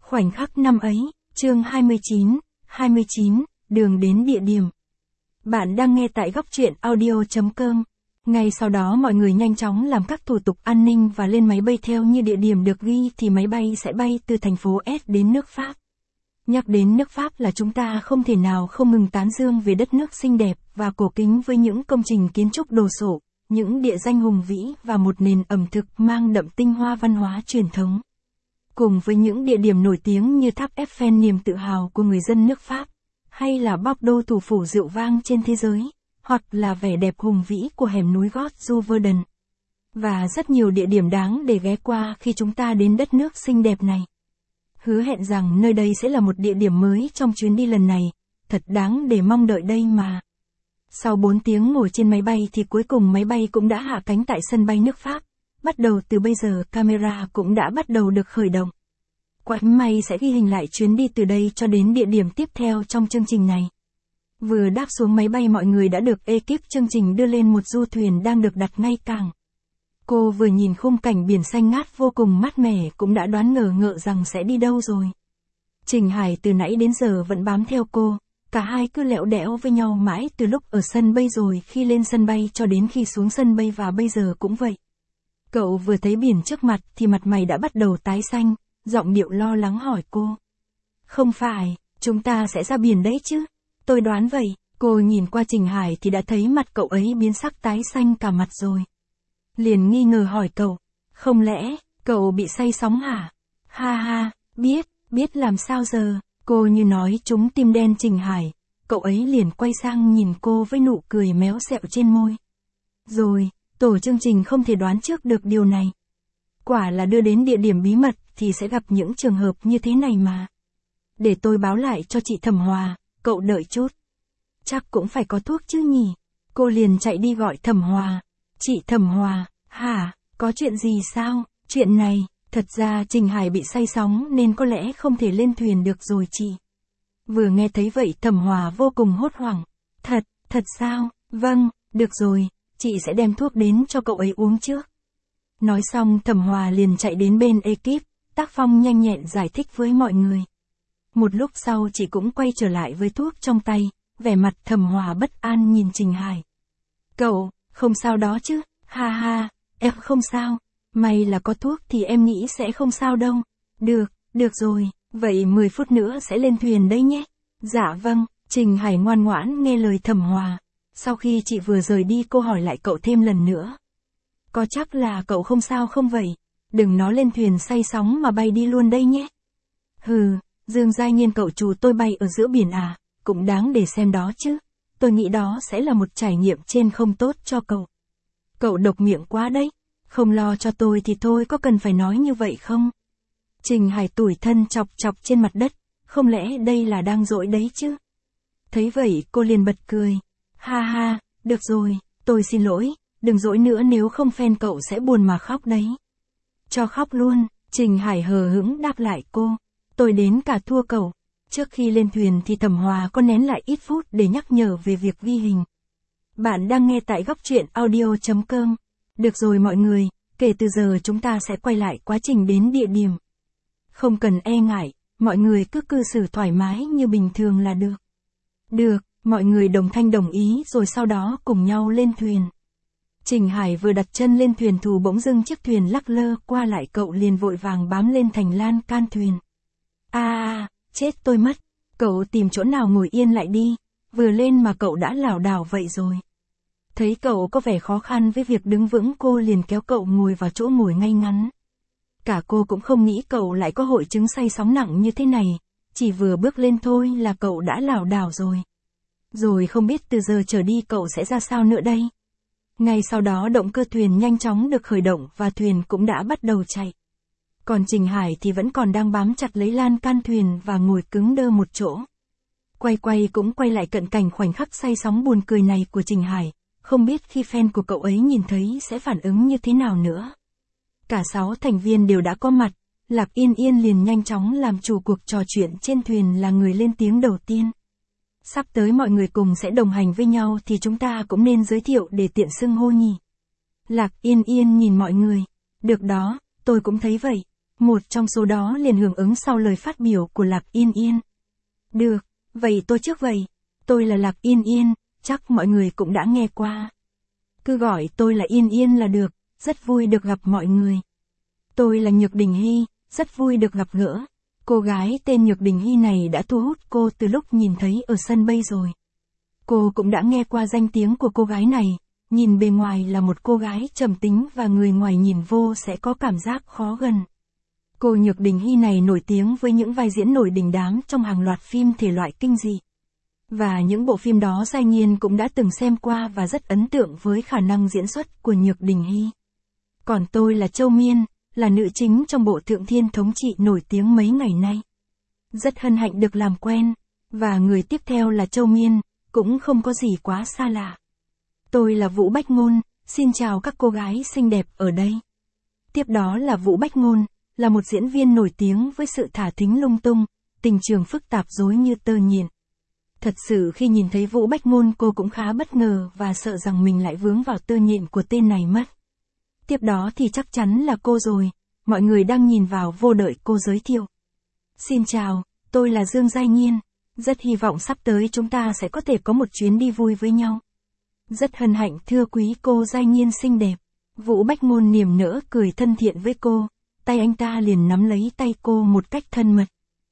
Khoảnh khắc năm ấy, chương 29, đường đến địa điểm. Bạn đang nghe tại góc truyện audio.com. Ngay sau đó mọi người nhanh chóng làm các thủ tục an ninh và lên máy bay theo như địa điểm được ghi thì máy bay sẽ bay từ thành phố S đến nước Pháp. Nhắc đến nước Pháp là chúng ta không thể nào không ngừng tán dương về đất nước xinh đẹp và cổ kính với những công trình kiến trúc đồ sộ, những địa danh hùng vĩ và một nền ẩm thực mang đậm tinh hoa văn hóa truyền thống. Cùng với những địa điểm nổi tiếng như tháp Eiffel niềm tự hào của người dân nước Pháp, hay là Bordeaux thủ phủ rượu vang trên thế giới, hoặc là vẻ đẹp hùng vĩ của hẻm núi Gót du Verdun. Và rất nhiều địa điểm đáng để ghé qua khi chúng ta đến đất nước xinh đẹp này. Hứa hẹn rằng nơi đây sẽ là một địa điểm mới trong chuyến đi lần này, thật đáng để mong đợi đây mà. Sau 4 tiếng ngồi trên máy bay thì cuối cùng máy bay cũng đã hạ cánh tại sân bay nước Pháp. Bắt đầu từ bây giờ camera cũng đã bắt đầu được khởi động. Quạt may sẽ ghi hình lại chuyến đi từ đây cho đến địa điểm tiếp theo trong chương trình này. Vừa đáp xuống máy bay mọi người đã được ekip chương trình đưa lên một du thuyền đang được đặt ngay cảng. Cô vừa nhìn khung cảnh biển xanh ngát vô cùng mát mẻ cũng đã đoán ngờ rằng sẽ đi đâu rồi. Trình Hải từ nãy đến giờ vẫn bám theo cô, cả hai cứ lẹo đẽo với nhau mãi từ lúc ở sân bay rồi khi lên sân bay cho đến khi xuống sân bay và bây giờ cũng vậy. Cậu vừa thấy biển trước mặt thì mặt mày đã bắt đầu tái xanh, giọng điệu lo lắng hỏi cô. Không phải, chúng ta sẽ ra biển đấy chứ? Tôi đoán vậy. Cô nhìn qua Trình Hải thì đã thấy mặt cậu ấy biến sắc tái xanh cả mặt rồi. Liền nghi ngờ hỏi cậu, không lẽ, cậu bị say sóng hả? Ha ha, biết làm sao giờ? Cô như nói trúng tim đen Trình Hải, cậu ấy liền quay sang nhìn cô với nụ cười méo xẹo trên môi. Rồi, tổ chương trình không thể đoán trước được điều này. Quả là đưa đến địa điểm bí mật thì sẽ gặp những trường hợp như thế này mà. Để tôi báo lại cho chị Thẩm Hòa, cậu đợi chút. Chắc cũng phải có thuốc chứ nhỉ? Cô liền chạy đi gọi Thẩm Hòa. Chị Thẩm Hòa, hả, có chuyện gì sao? Chuyện này, thật ra Trình Hải bị say sóng nên có lẽ không thể lên thuyền được rồi chị. Vừa nghe thấy vậy Thẩm Hòa vô cùng hốt hoảng. Thật sao? Vâng, được rồi, chị sẽ đem thuốc đến cho cậu ấy uống trước. Nói xong Thẩm Hòa liền chạy đến bên ekip, tác phong nhanh nhẹn giải thích với mọi người. Một lúc sau chị cũng quay trở lại với thuốc trong tay, vẻ mặt Thẩm Hòa bất an nhìn Trình Hải. Cậu, không sao đó chứ? Ha ha, em không sao. May là có thuốc thì em nghĩ sẽ không sao đâu. Được rồi, vậy 10 phút nữa sẽ lên thuyền đấy nhé. Dạ vâng, Trình Hải ngoan ngoãn nghe lời Thẩm Hòa. Sau khi chị vừa rời đi cô hỏi lại cậu thêm lần nữa. Có chắc là cậu không sao không vậy? Đừng nó lên thuyền say sóng mà bay đi luôn đây nhé. Hừ, Dương Giai Nhiên cậu chủ tôi bay ở giữa biển à, cũng đáng để xem đó chứ. Tôi nghĩ đó sẽ là một trải nghiệm trên không tốt cho cậu. Cậu độc miệng quá đấy, không lo cho tôi thì thôi có cần phải nói như vậy không? Trình Hải tủi thân chọc trên mặt đất, không lẽ đây là đang dỗi đấy chứ? Thấy vậy cô liền bật cười. Ha ha, được rồi, tôi xin lỗi, đừng dỗi nữa nếu không fan cậu sẽ buồn mà khóc đấy. Cho khóc luôn, Trình Hải hờ hững đáp lại cô. Tôi đến cả thua cậu. Trước khi lên thuyền thì Thẩm Hòa có nén lại ít phút để nhắc nhở về việc ghi hình. Bạn đang nghe tại góc truyện audio.com. Được rồi mọi người, kể từ giờ chúng ta sẽ quay lại quá trình đến địa điểm. Không cần e ngại, mọi người cứ cư xử thoải mái như bình thường là được. Được, mọi người đồng thanh đồng ý rồi sau đó cùng nhau lên thuyền. Trình Hải vừa đặt chân lên thuyền thù bỗng dưng chiếc thuyền lắc lơ qua lại cậu liền vội vàng bám lên thành lan can thuyền. Chết tôi mất, cậu tìm chỗ nào ngồi yên lại đi, vừa lên mà cậu đã lảo đảo vậy rồi. Thấy cậu có vẻ khó khăn với việc đứng vững cô liền kéo cậu ngồi vào chỗ ngồi ngay ngắn. Cả cô cũng không nghĩ cậu lại có hội chứng say sóng nặng như thế này, chỉ vừa bước lên thôi là cậu đã lảo đảo rồi. Rồi không biết từ giờ trở đi cậu sẽ ra sao nữa đây. Ngay sau đó động cơ thuyền nhanh chóng được khởi động và thuyền cũng đã bắt đầu chạy. Còn Trình Hải thì vẫn còn đang bám chặt lấy lan can thuyền và ngồi cứng đơ một chỗ. Quay cũng quay lại cận cảnh khoảnh khắc say sóng buồn cười này của Trình Hải, không biết khi fan của cậu ấy nhìn thấy sẽ phản ứng như thế nào nữa. Cả 6 thành viên đều đã có mặt, Lạc Yên Yên liền nhanh chóng làm chủ cuộc trò chuyện trên thuyền là người lên tiếng đầu tiên. Sắp tới mọi người cùng sẽ đồng hành với nhau thì chúng ta cũng nên giới thiệu để tiện xưng hô nhỉ. Lạc Yên Yên nhìn mọi người. Được đó, tôi cũng thấy vậy. Một trong số đó liền hưởng ứng sau lời phát biểu của Lạc Yên Yên. Được, vậy tôi trước vậy. Tôi là Lạc Yên Yên, chắc mọi người cũng đã nghe qua. Cứ gọi tôi là Yên Yên là được, rất vui được gặp mọi người. Tôi là Nhược Đình Hy, rất vui được gặp gỡ. Cô gái tên Nhược Đình Hy này đã thu hút cô từ lúc nhìn thấy ở sân bay rồi. Cô cũng đã nghe qua danh tiếng của cô gái này, nhìn bề ngoài là một cô gái trầm tính và người ngoài nhìn vô sẽ có cảm giác khó gần. Cô Nhược Đình Hy này nổi tiếng với những vai diễn nổi đình đám trong hàng loạt phim thể loại kinh dị. Và những bộ phim đó Giai Nhiên cũng đã từng xem qua và rất ấn tượng với khả năng diễn xuất của Nhược Đình Hy. Còn tôi là Châu Miên, là nữ chính trong bộ Thượng Thiên Thống Trị nổi tiếng mấy ngày nay. Rất hân hạnh được làm quen, và người tiếp theo là Châu Miên, cũng không có gì quá xa lạ. Tôi là Vũ Bách Ngôn, xin chào các cô gái xinh đẹp ở đây. Tiếp đó là Vũ Bách Ngôn, là một diễn viên nổi tiếng với sự thả thính lung tung, tình trường phức tạp rối như tơ nhện. Thật sự khi nhìn thấy Vũ Bách Ngôn cô cũng khá bất ngờ và sợ rằng mình lại vướng vào tơ nhện của tên này mất. Tiếp đó thì chắc chắn là cô rồi, mọi người đang nhìn vào vô đợi cô giới thiệu. Xin chào, tôi là Dương Giai Nhiên, rất hy vọng sắp tới chúng ta sẽ có thể có một chuyến đi vui với nhau. Rất hân hạnh thưa quý cô Giai Nhiên xinh đẹp. Vũ Bách Ngôn niềm nở cười thân thiện với cô, tay anh ta liền nắm lấy tay cô một cách thân mật.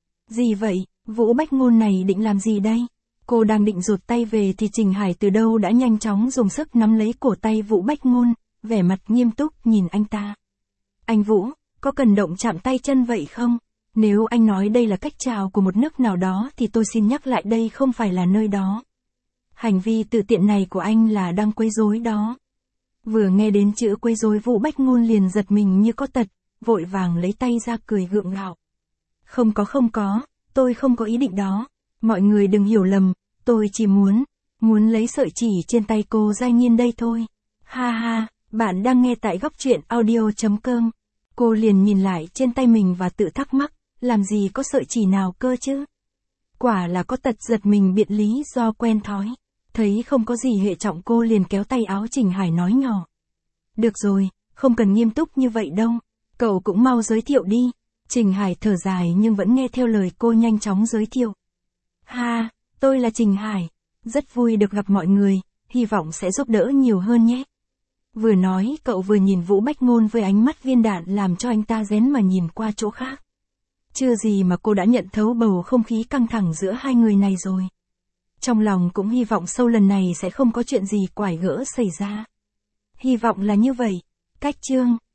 Gì vậy, Vũ Bách Ngôn này định làm gì đây? Cô đang định rụt tay về thì Trình Hải từ đâu đã nhanh chóng dùng sức nắm lấy cổ tay Vũ Bách Ngôn, vẻ mặt nghiêm túc nhìn anh ta. Anh Vũ, có cần động chạm tay chân vậy không? Nếu anh nói đây là cách chào của một nước nào đó thì tôi xin nhắc lại đây không phải là nơi đó. Hành vi tự tiện này của anh là đang quấy rối đó. Vừa nghe đến chữ quấy rối Vũ Bách Ngôn liền giật mình như có tật, vội vàng lấy tay ra cười gượng gạo. Không có, tôi không có ý định đó. Mọi người đừng hiểu lầm, tôi chỉ muốn lấy sợi chỉ trên tay cô Giai Nhiên đây thôi. Ha ha, bạn đang nghe tại góc truyện audio.com. Cô liền nhìn lại trên tay mình và tự thắc mắc, làm gì có sợi chỉ nào cơ chứ? Quả là có tật giật mình biện lý do quen thói. Thấy không có gì hệ trọng cô liền kéo tay áo Trình Hải nói nhỏ. Được rồi, không cần nghiêm túc như vậy đâu, cậu cũng mau giới thiệu đi. Trình Hải thở dài nhưng vẫn nghe theo lời cô nhanh chóng giới thiệu. Ha, tôi là Trình Hải, rất vui được gặp mọi người, hy vọng sẽ giúp đỡ nhiều hơn nhé. Vừa nói cậu vừa nhìn Vũ Bách Ngôn với ánh mắt viên đạn làm cho anh ta rén mà nhìn qua chỗ khác. Chưa gì mà cô đã nhận thấu bầu không khí căng thẳng giữa hai người này rồi. Trong lòng cũng hy vọng sau lần này sẽ không có chuyện gì quải gỡ xảy ra. Hy vọng là như vậy. Cách chương